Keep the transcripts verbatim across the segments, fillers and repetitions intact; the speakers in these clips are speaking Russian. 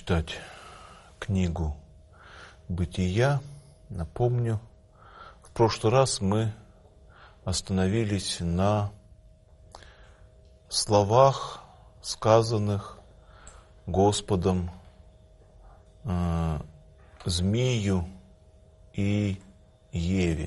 читать книгу «Бытия». Напомню, в прошлый раз мы остановились на словах, сказанных Господом э, змею и Еве.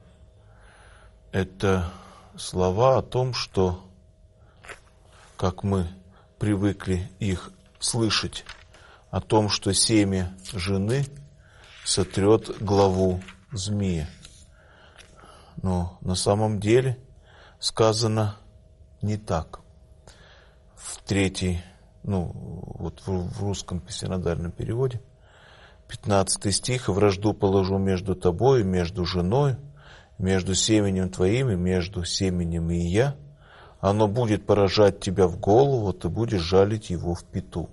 Это слова о том, что, как мы привыкли их слышать, о том, что семя жены сотрет главу змея. Но на самом деле сказано не так. В третьей, ну вот в русском синодальном переводе, пятнадцатый стих: «Вражду положу между тобой, между женой, между семенем твоим и между семенем и я. Оно будет поражать тебя в голову, ты будешь жалить его в пяту».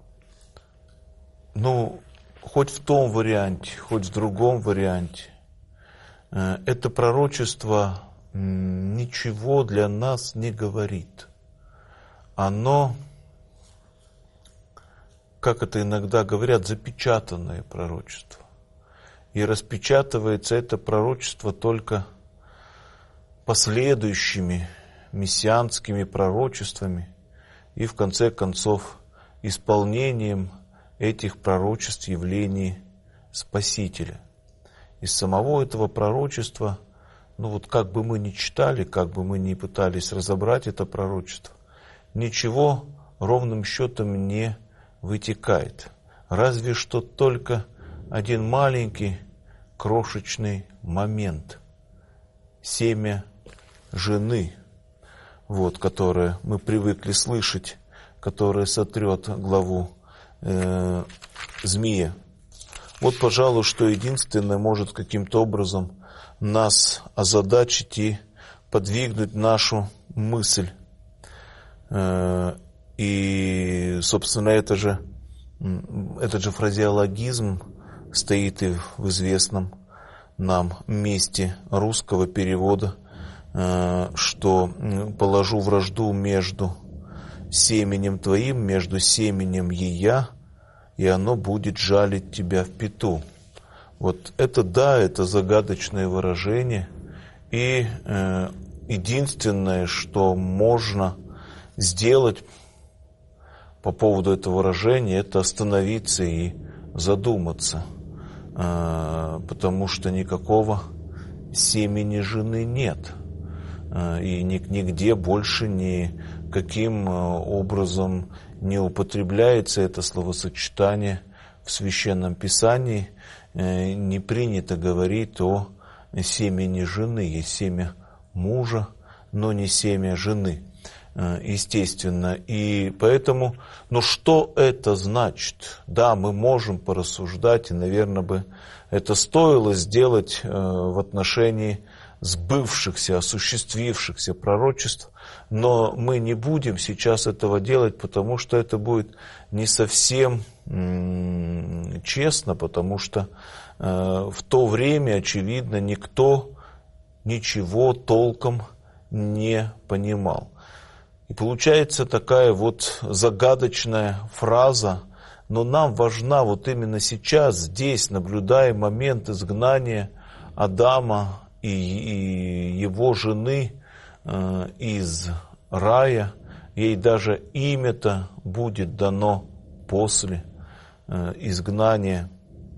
Ну, хоть в том варианте, хоть в другом варианте, это пророчество ничего для нас не говорит. Оно, как это иногда говорят, запечатанное пророчество. И распечатывается это пророчество только последующими мессианскими пророчествами и, в конце концов, исполнением этих пророчеств явлений Спасителя. Из самого этого пророчества, ну вот как бы мы ни читали, как бы мы ни пытались разобрать это пророчество, ничего ровным счетом не вытекает. Разве что только один маленький крошечный момент. Семя жены, вот, которое мы привыкли слышать, которое сотрет главу э, змея. Вот, пожалуй, что единственное может каким-то образом нас озадачить и подвигнуть нашу мысль. Э, и, собственно, это же, этот же фразеологизм стоит и в известном нам месте русского перевода, что «положу вражду между семенем твоим, между семенем ея, и оно будет жалить тебя в пяту». Вот это да, это загадочное выражение. И э, единственное, что можно сделать по поводу этого выражения, это остановиться и задуматься. Э, потому что никакого семени жены нет. И нигде больше никаким образом не употребляется это словосочетание в Священном Писании. Не принято говорить о семени жены. Есть семя мужа, но не семя жены, естественно. И поэтому, ну что это значит? Да, мы можем порассуждать, и, наверное, бы это стоило сделать в отношении сбывшихся, осуществившихся пророчеств, но мы не будем сейчас этого делать, потому что это будет не совсем м- честно, потому что э, в то время, очевидно, никто ничего толком не понимал. И получается такая вот загадочная фраза, но нам важна вот именно сейчас, здесь, наблюдая момент изгнания Адама и его жены э, из рая. Ей даже имя-то будет дано после э, изгнания.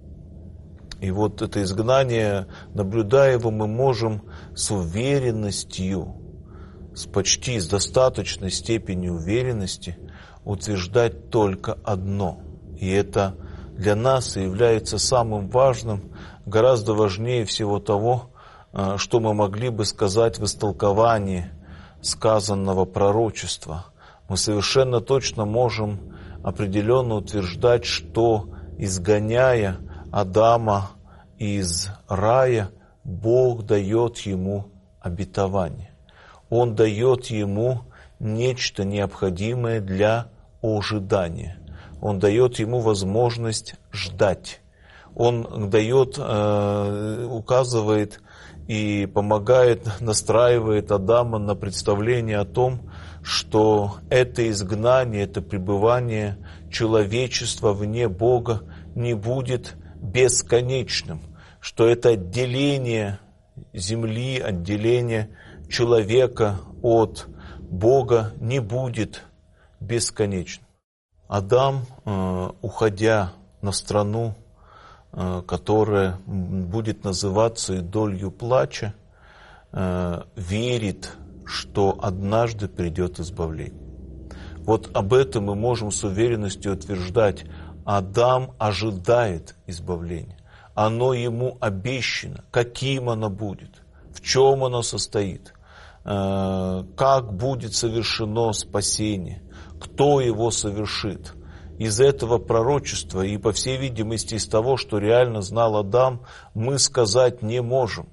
И вот это изгнание, наблюдая его, мы можем с уверенностью, с почти с достаточной степенью уверенности утверждать только одно. И это для нас и является самым важным, гораздо важнее всего того, что мы могли бы сказать в истолковании сказанного пророчества. Мы совершенно точно можем определенно утверждать, что, изгоняя Адама из рая, Бог дает ему обетование. Он дает ему нечто необходимое для ожидания. Он дает ему возможность ждать. Он дает, указывает и помогает, настраивает Адама на представление о том, что это изгнание, это пребывание человечества вне Бога не будет бесконечным, что это отделение земли, отделение человека от Бога не будет бесконечным. Адам, уходя на страну, которая будет называться «Долью плача», верит, что однажды придет избавление. Вот об этом мы можем с уверенностью утверждать. Адам ожидает избавления. Оно ему обещано. Каким оно будет? В чем оно состоит? Как будет совершено спасение? Кто его совершит? Из этого пророчества и, по всей видимости, из того, что реально знал Адам, мы сказать не можем.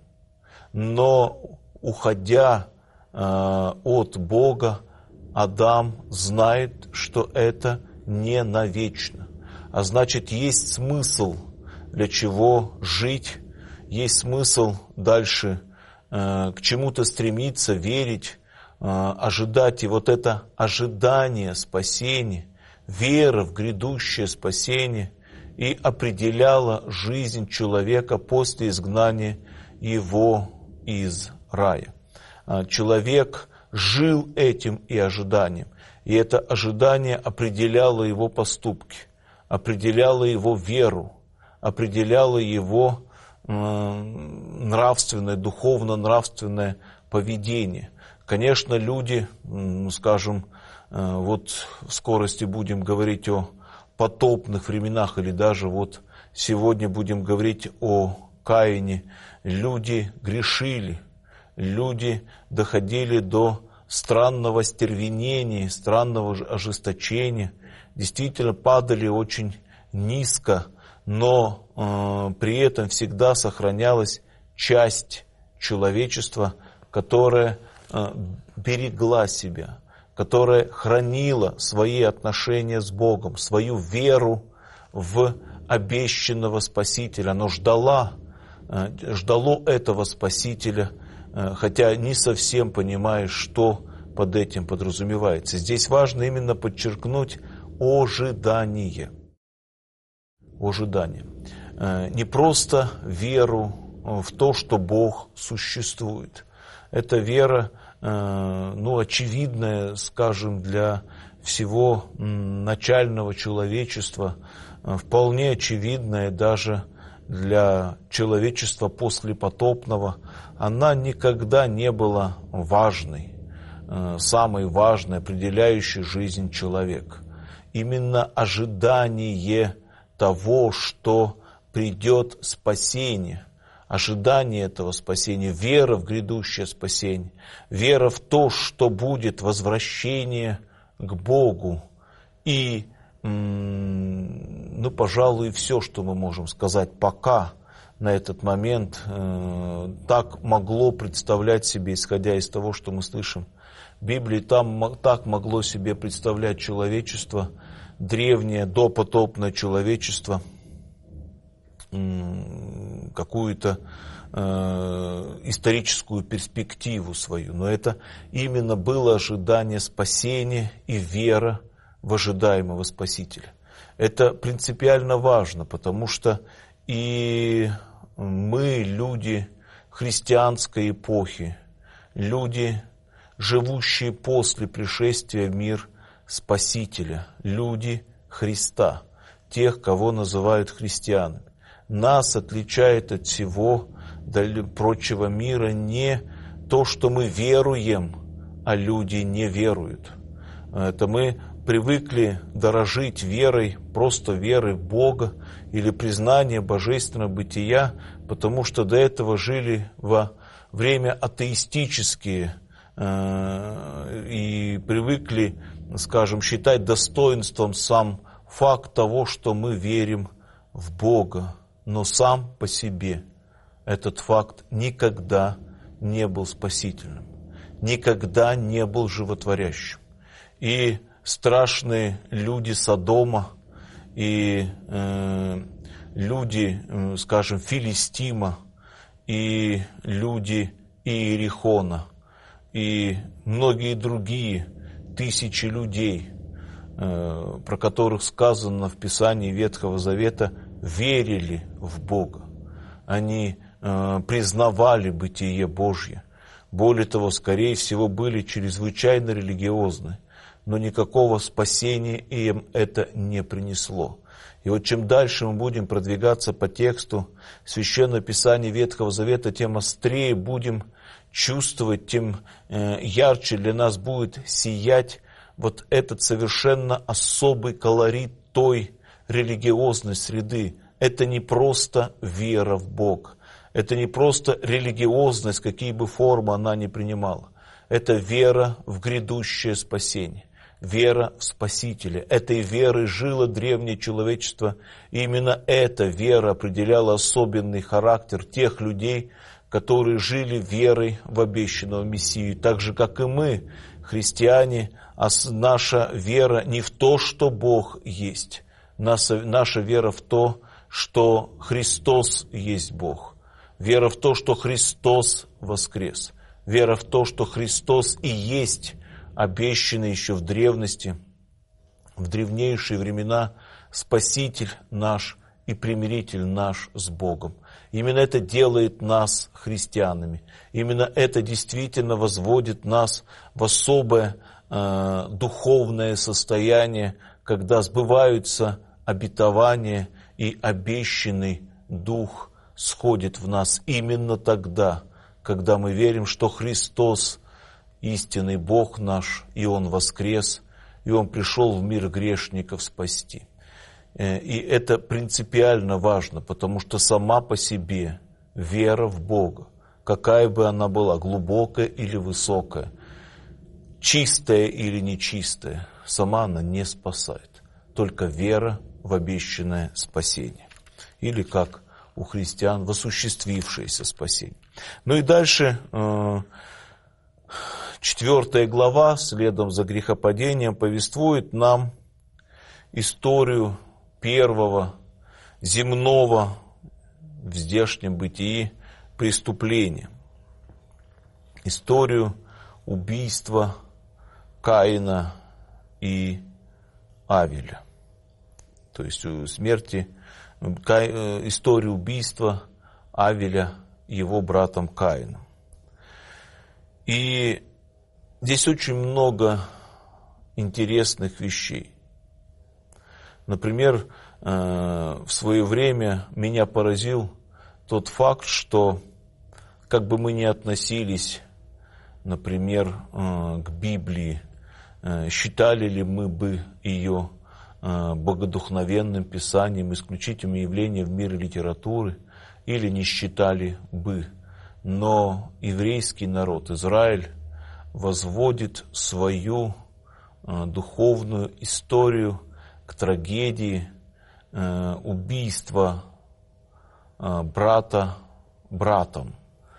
Но, уходя э, от Бога, Адам знает, что это не навечно. А значит, есть смысл, для чего жить, есть смысл дальше э, к чему-то стремиться, верить, э, ожидать. И вот это ожидание спасения, вера в грядущее спасение и определяла жизнь человека после изгнания его из рая. Человек жил этим и ожиданием, и это ожидание определяло его поступки, определяло его веру, определяло его нравственное, духовно-нравственное поведение. Конечно, люди, скажем, вот в скорости будем говорить о потопных временах, или даже вот сегодня будем говорить о Каине. Люди грешили, люди доходили до странного стервенения, странного ожесточения, действительно падали очень низко, но э, при этом всегда сохранялась часть человечества, которая э, берегла себя, которая хранила свои отношения с Богом, свою веру в обещанного Спасителя. Оно ждало, ждало этого Спасителя, хотя не совсем понимая, что под этим подразумевается. Здесь важно именно подчеркнуть ожидание. Ожидание. Не просто веру в то, что Бог существует. Это вера, ну, очевидная, скажем, для всего начального человечества, вполне очевидная даже для человечества послепотопного. Она никогда не была важной, самой важной, определяющей жизнь человека. Именно ожидание того, что придет спасение, ожидание этого спасения, вера в грядущее спасение, вера в то, что будет возвращение к Богу. И, ну, пожалуй, все, что мы можем сказать пока на этот момент, так могло представлять себе, исходя из того, что мы слышим в Библии, там так могло себе представлять человечество, древнее, допотопное человечество, какую-то э, историческую перспективу свою. Но это именно было ожидание спасения и вера в ожидаемого Спасителя. Это принципиально важно, потому что и мы, люди христианской эпохи, люди, живущие после пришествия в мир Спасителя, люди Христа, тех, кого называют христианами, нас отличает от всего прочего мира не то, что мы веруем, а люди не веруют. Это мы привыкли дорожить верой, просто верой в Бога или признание божественного бытия, потому что до этого жили во время атеистические э, и привыкли, скажем, считать достоинством сам факт того, что мы верим в Бога. Но сам по себе этот факт никогда не был спасительным, никогда не был животворящим. И страшные люди Содома, и э, люди, э, скажем, Филистима, и люди Иерихона, и многие другие, тысячи людей, про которых сказано в Писании Ветхого Завета, верили в Бога. Они признавали бытие Божье. Более того, скорее всего, были чрезвычайно религиозны, но никакого спасения им это не принесло. И вот чем дальше мы будем продвигаться по тексту Священного Писания Ветхого Завета, тем острее будем чувствовать, тем ярче для нас будет сиять вот этот совершенно особый колорит той религиозной среды. Это не просто вера в Бога, это не просто религиозность, какие бы формы она ни принимала. Это вера в грядущее спасение, вера в Спасителя. Этой верой жило древнее человечество, и именно эта вера определяла особенный характер тех людей, которые жили верой в обещанного Мессию. Так же, как и мы, христиане, а наша вера не в то, что Бог есть. Наша, наша вера в то, что Христос есть Бог. Вера в то, что Христос воскрес. Вера в то, что Христос и есть обещанный еще в древности, в древнейшие времена, Спаситель наш и примиритель наш с Богом. Именно это делает нас христианами. Именно это действительно возводит нас в особое э, духовное состояние, когда сбываются обетования и обещанный Дух сходит в нас именно тогда, когда мы верим, что Христос истинный Бог наш, и Он воскрес, и Он пришел в мир грешников спасти. И это принципиально важно, потому что сама по себе вера в Бога, какая бы она была, глубокая или высокая, чистая или нечистая, сама она не спасает. Только вера в обещанное спасение. Или, как у христиан, в осуществившееся спасение. Ну и дальше, четвертая глава, следом за грехопадением, повествует нам историю первого земного в здешнем бытии преступления. Историю убийства Каина и Авеля. То есть смерти, историю убийства Авеля его братом Каином. И здесь очень много интересных вещей. Например, в свое время меня поразил тот факт, что как бы мы ни относились, например, к Библии, считали ли мы бы ее богодухновенным писанием, исключительным явлением в мире литературы, или не считали бы, но еврейский народ, Израиль, возводит свою духовную историю к трагедии э, убийства э, брата братом.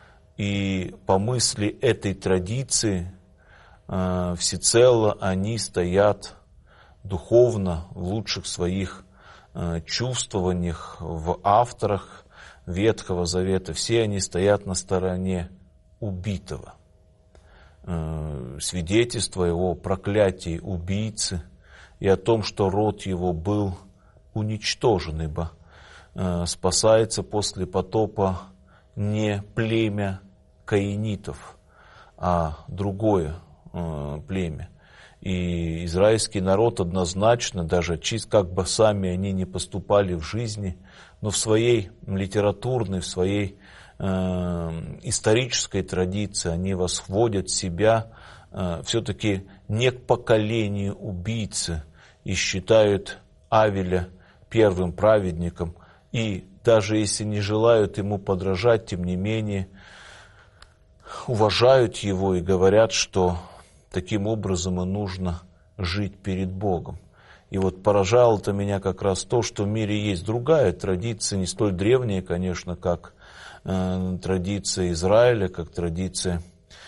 И по мысли этой традиции э, всецело они стоят духовно в лучших своих э, чувствованиях, в авторах Ветхого Завета. Все они стоят на стороне убитого. Э, свидетельство его проклятии убийцы и о том, что род его был уничтожен, ибо э, спасается после потопа не племя каинитов, а другое э, племя. И израильский народ однозначно, даже чисто как бы сами они не поступали в жизни, но в своей литературной, в своей э, исторической традиции они восходят себя все-таки не к поколению убийцы и считают Авеля первым праведником. И даже если не желают ему подражать, тем не менее уважают его и говорят, что таким образом и нужно жить перед Богом. И вот поражало-то меня как раз то, что в мире есть другая традиция, не столь древняя, конечно, как э, традиция Израиля, как традиция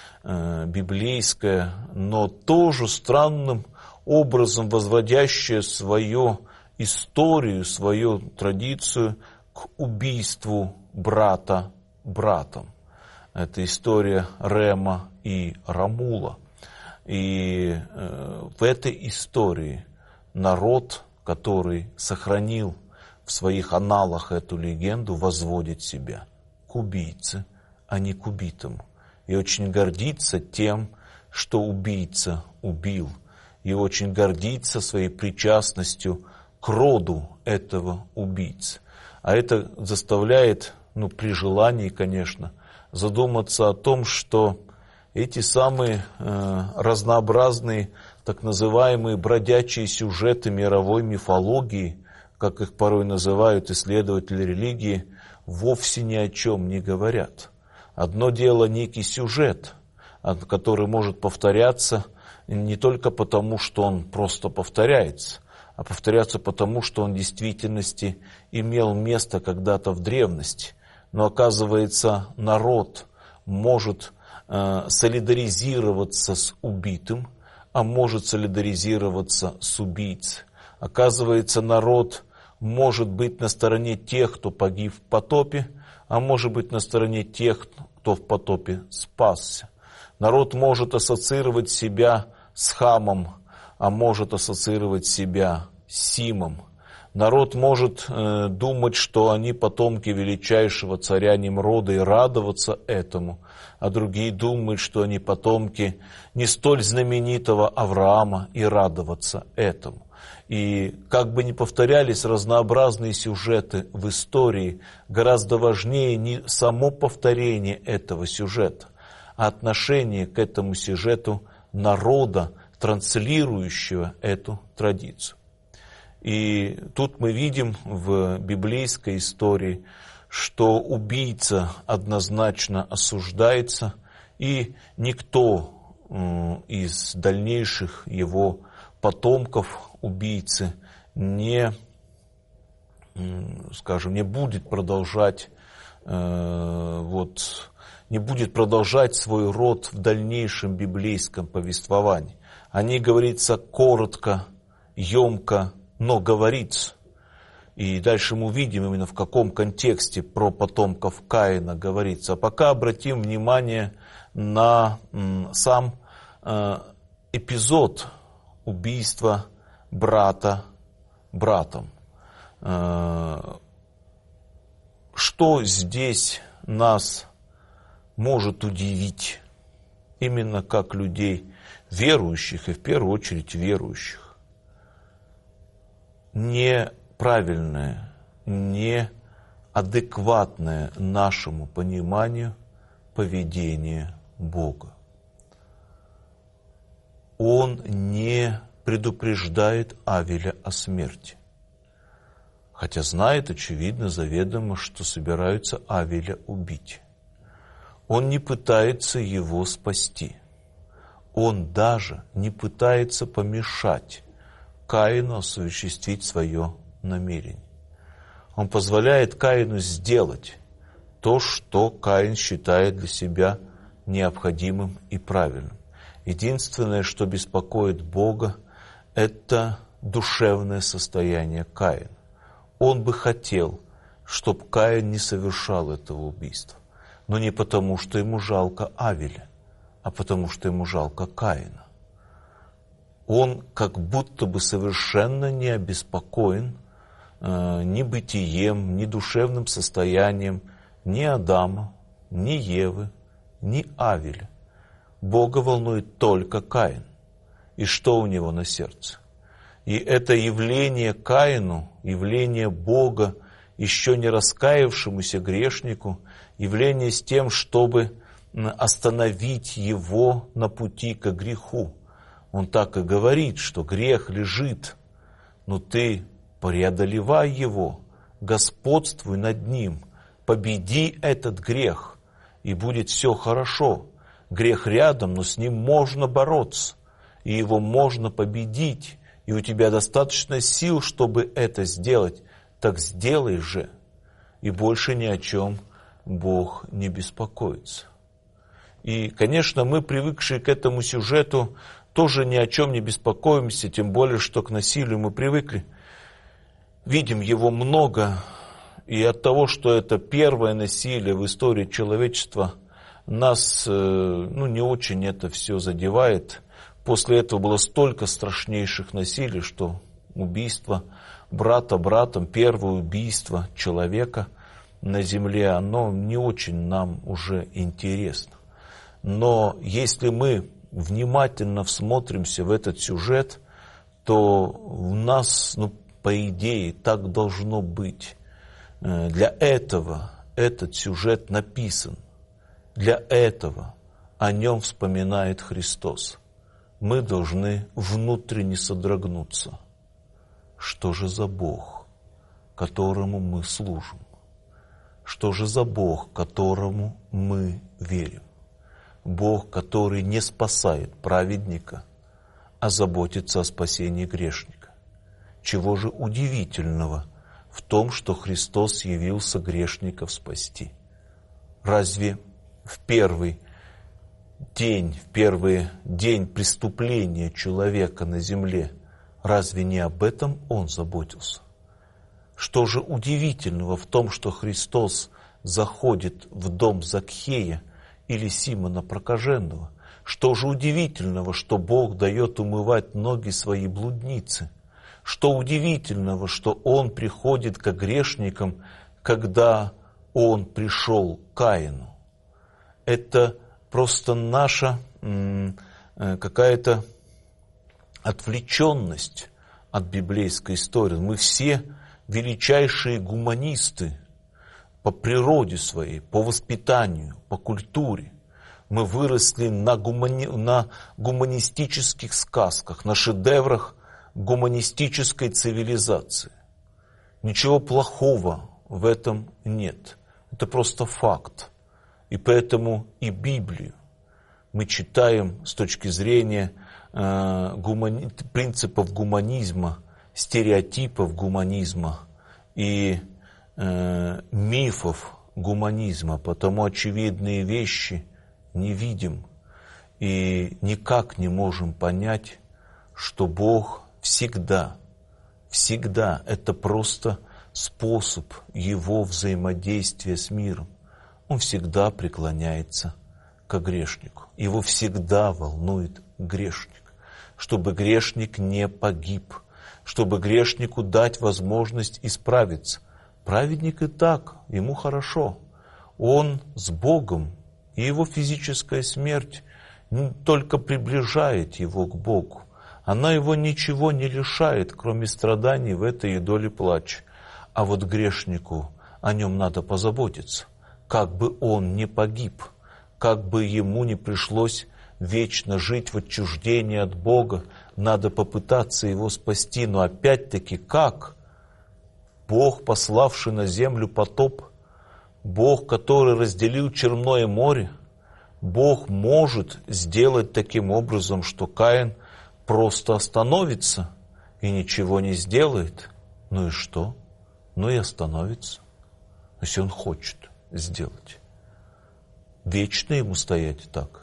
библейская, но тоже странным образом возводящая свою историю, свою традицию к убийству брата братом. Это история Рема и Рамула. И в этой истории народ, который сохранил в своих аналах эту легенду, возводит себя к убийце, а не к убитому. И очень гордится тем, что убийца убил. И очень гордится своей причастностью к роду этого убийцы. А это заставляет, ну, при желании, конечно, задуматься о том, что эти самые э, разнообразные, так называемые бродячие сюжеты мировой мифологии, как их порой называют исследователи религии, вовсе ни о чем не говорят. Одно дело некий сюжет, который может повторяться не только потому, что он просто повторяется, а повторяться потому, что он в действительности имел место когда-то в древности. Но оказывается, народ может э, солидаризироваться с убитым, а может солидаризироваться с убийцей. Оказывается, народ может быть на стороне тех, кто погиб в потопе, а может быть на стороне тех, кто в потопе спасся. Народ может ассоциировать себя с Хамом, а может ассоциировать себя с Симом. Народ может э, думать, что они потомки величайшего царя Немрода и радоваться этому, а другие думают, что они потомки не столь знаменитого Авраама и радоваться этому. И как бы ни повторялись разнообразные сюжеты в истории, гораздо важнее не само повторение этого сюжета, а отношение к этому сюжету народа, транслирующего эту традицию. И тут мы видим в библейской истории, что убийца однозначно осуждается, и никто из дальнейших его потомков убийцы не, скажем, не будет продолжать, вот, не будет продолжать свой род в дальнейшем библейском повествовании. О ней говорится коротко, емко, но говорится. И дальше мы увидим именно в каком контексте про потомков Каина говорится. А пока обратим внимание на сам эпизод убийства брата братом. Что здесь нас может удивить? Именно как людей верующих, и в первую очередь верующих. Неправильное, неадекватное нашему пониманию поведение Бога. Он не предупреждает Авеля о смерти, хотя знает, очевидно, заведомо, что собираются Авеля убить. Он не пытается его спасти. Он даже не пытается помешать Каину осуществить свое намерение. Он позволяет Каину сделать то, что Каин считает для себя необходимым и правильным. Единственное, что беспокоит Бога, это душевное состояние Каина. Он бы хотел, чтобы Каин не совершал этого убийства. Но не потому, что ему жалко Авеля, а потому, что ему жалко Каина. Он как будто бы совершенно не обеспокоен э, ни бытием, ни душевным состоянием ни Адама, ни Евы, ни Авеля. Бога волнует только Каин. И что у него на сердце? И это явление Каину, явление Бога, еще не раскаявшемуся грешнику, явление с тем, чтобы остановить его на пути к греху. Он так и говорит, что грех лежит, но ты преодолевай его, господствуй над ним, победи этот грех, и будет все хорошо. Грех рядом, но с ним можно бороться, и его можно победить, и у тебя достаточно сил, чтобы это сделать. Так сделай же, и больше ни о чем Бог не беспокоится. И, конечно, мы, привыкшие к этому сюжету, тоже ни о чем не беспокоимся, тем более, что к насилию мы привыкли. Видим его много, и от того, что это первое насилие в истории человечества, нас ну, не очень это все задевает. После этого было столько страшнейших насилий, что убийство брата братом, первое убийство человека на земле, оно не очень нам уже интересно. Но если мы внимательно всмотримся в этот сюжет, то у нас, ну, по идее, так должно быть. Для этого этот сюжет написан. Для этого о нем вспоминает Христос. Мы должны внутренне содрогнуться. Что же за Бог, которому мы служим? Что же за Бог, которому мы верим? Бог, который не спасает праведника, а заботится о спасении грешника. Чего же удивительного в том, что Христос явился грешников спасти? Разве в первый день, в первый день преступления человека на земле, разве не об этом Он заботился? Что же удивительного в том, что Христос заходит в дом Закхея или Симона Прокаженного? Что же удивительного, что Бог дает умывать ноги своей блудницы? Что удивительного, что Он приходит к грешникам, когда Он пришел к Каину? Это просто наша какая-то отвлеченность от библейской истории. Мы все величайшие гуманисты по природе своей, по воспитанию, по культуре. Мы выросли на, гумани... на гуманистических сказках, на шедеврах гуманистической цивилизации. Ничего плохого в этом нет. Это просто факт. И поэтому и Библию мы читаем с точки зрения э, гумани... принципов гуманизма, стереотипов гуманизма и э, мифов гуманизма. Потому очевидные вещи не видим и никак не можем понять, что Бог всегда, всегда это просто способ Его взаимодействия с миром. Он всегда преклоняется к грешнику. Его всегда волнует грешник, чтобы грешник не погиб, чтобы грешнику дать возможность исправиться. Праведник и так, ему хорошо. Он с Богом, и его физическая смерть только приближает его к Богу. Она его ничего не лишает, кроме страданий в этой и доле плача. А вот грешнику о нем надо позаботиться, как бы он не погиб, как бы ему не пришлось вечно жить в отчуждении от Бога, надо попытаться его спасти. Но опять-таки как? Бог, пославший на землю потоп, Бог, который разделил Черное море, Бог может сделать таким образом, что Каин просто остановится и ничего не сделает. Ну и что? Ну и остановится, если он хочет сделать. Вечно ему стоять так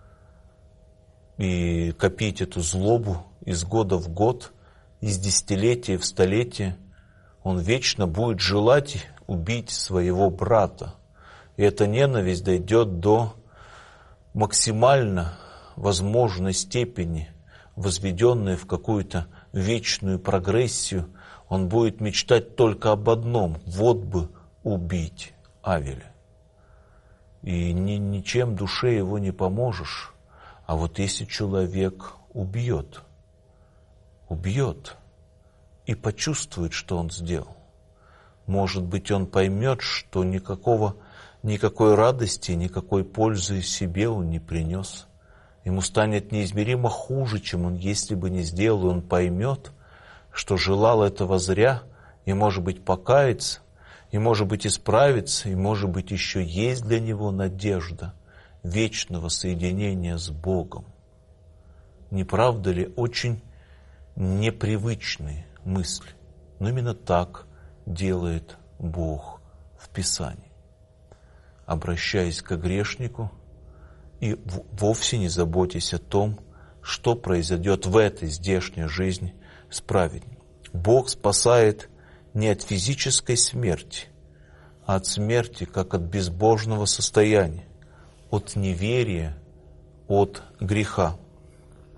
и копить эту злобу из года в год, из десятилетия в столетие. Он вечно будет желать убить своего брата. И эта ненависть дойдет до максимально возможной степени, возведенной в какую-то вечную прогрессию. Он будет мечтать только об одном: вот бы убить Авеля. И ни, ничем душе его не поможешь. А вот если человек убьет, убьет и почувствует, что он сделал, может быть, он поймет, что никакого, никакой радости, никакой пользы себе он не принес. Ему станет неизмеримо хуже, чем он, если бы не сделал, и он поймет, что желал этого зря, и, может быть, покаяться, и, может быть, исправиться, и, может быть, еще есть для него надежда вечного соединения с Богом. Не правда ли очень непривычные мысли? Но именно так делает Бог в Писании. Обращаясь к грешнику, и вовсе не заботясь о том, что произойдет в этой здешней жизни с праведником. Бог спасает не от физической смерти, а от смерти, как от безбожного состояния, от неверия, от греха.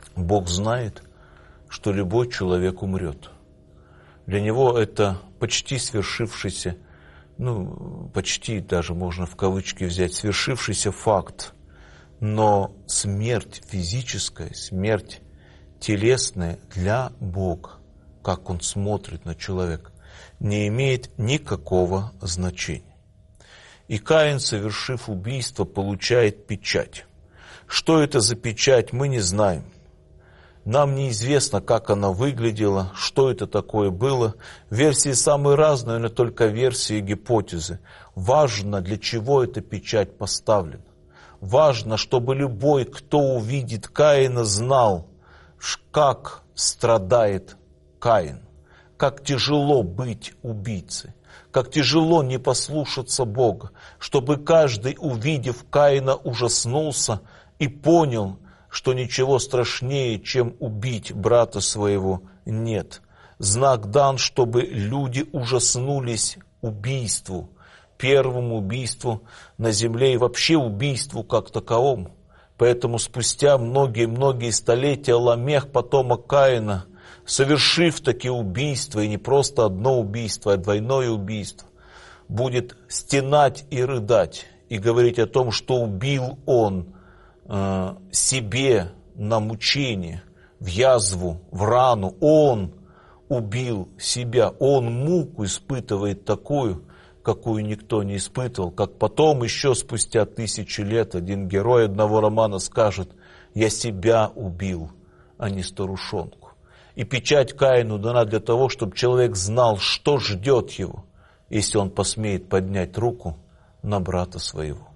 Бог знает, что любой человек умрет. Для Него это почти свершившийся, ну, почти даже можно в кавычки взять, свершившийся факт. Но смерть физическая, смерть телесная для Бога, как Он смотрит на человека, не имеет никакого значения. И Каин, совершив убийство, получает печать. Что это за печать, мы не знаем. Нам неизвестно, как она выглядела, что это такое было. Версии самые разные, но только версии и гипотезы. Важно, для чего эта печать поставлена. Важно, чтобы любой, кто увидит Каина, знал, как страдает Каин, как тяжело быть убийцей, как тяжело не послушаться Бога, чтобы каждый, увидев Каина, ужаснулся и понял, что ничего страшнее, чем убить брата своего, нет. Знак дан, чтобы люди ужаснулись убийству, первому убийству на земле и вообще убийству как таковому. Поэтому спустя многие-многие столетия Ламех, потомок Каина, совершив такие убийства, и не просто одно убийство, а двойное убийство, будет стенать и рыдать, и говорить о том, что убил он э, себе на мучение, в язву, в рану. Он убил себя, он муку испытывает такую, какую никто не испытывал, как потом еще спустя тысячи лет один герой одного романа скажет: «Я себя убил, а не старушонку». И печать Каину дана для того, чтобы человек знал, что ждет его, если он посмеет поднять руку на брата своего.